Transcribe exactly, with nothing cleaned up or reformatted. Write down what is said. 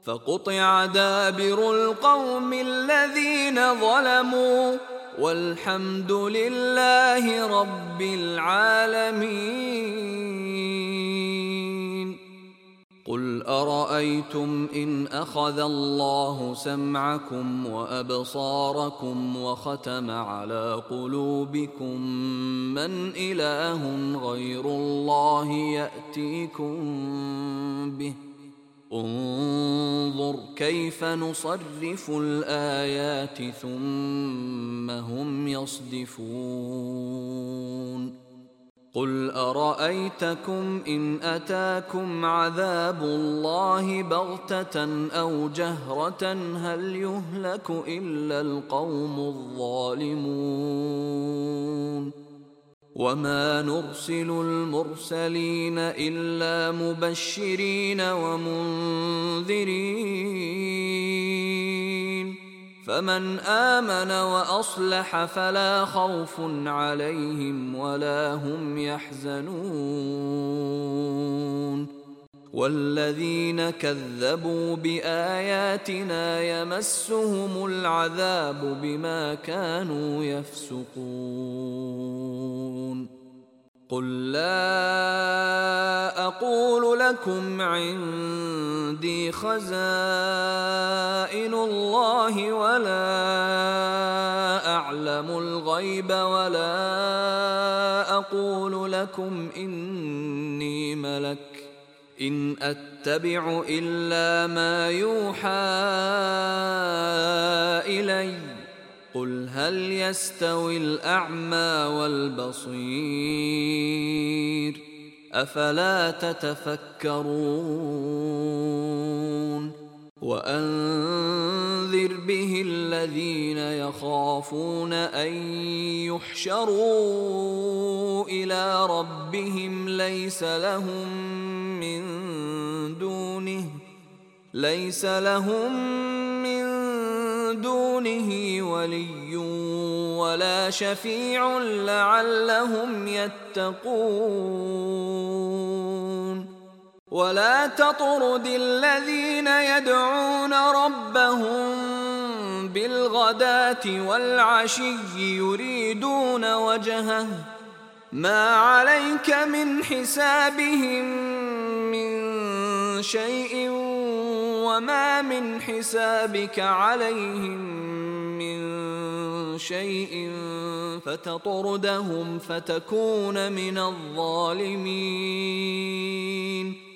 فقطع دابر القوم الذين ظلموا والحمد لله رب العالمين. قل أرأيتم إن أخذ الله سمعكم وأبصاركم وختم على قلوبكم من إله غير الله يأتيكم به؟ انظر كيف نصرف الآيات ثم هم يصدفون. قل أرأيتكم إن أتاكم عذاب الله بغتة أو جهرة هل يهلك إلا القوم الظالمون؟ وما نرسل المرسلين إلا مبشرين ومنذرين، فمن آمن وأصلح فلا خوف عليهم ولا هم يحزنون. والذين كذبوا بآياتنا يمسهم العذاب بما كانوا يفسقون. قل لا أقول لكم عندي خزائن الله ولا أعلم الغيب ولا أقول لكم إني ملك إن أتبع إلا ما يوحى إلي. قل هل يستوي الأعمى والبصير أفلا تتفكرون. وأنذر به الذين يخافون أن يحشروا إلى ربهم ليس لهم من دونه ليس لهم من دونه ولي ولا شفيع لعلهم يتقون. ولا تطرد الذين يدعون ربهم بالغداة والعشي يريدون وجهه ما عليك من حسابهم من شيء وما من حسابك عليهم من شيء فتطردهم فتكون من الظالمين.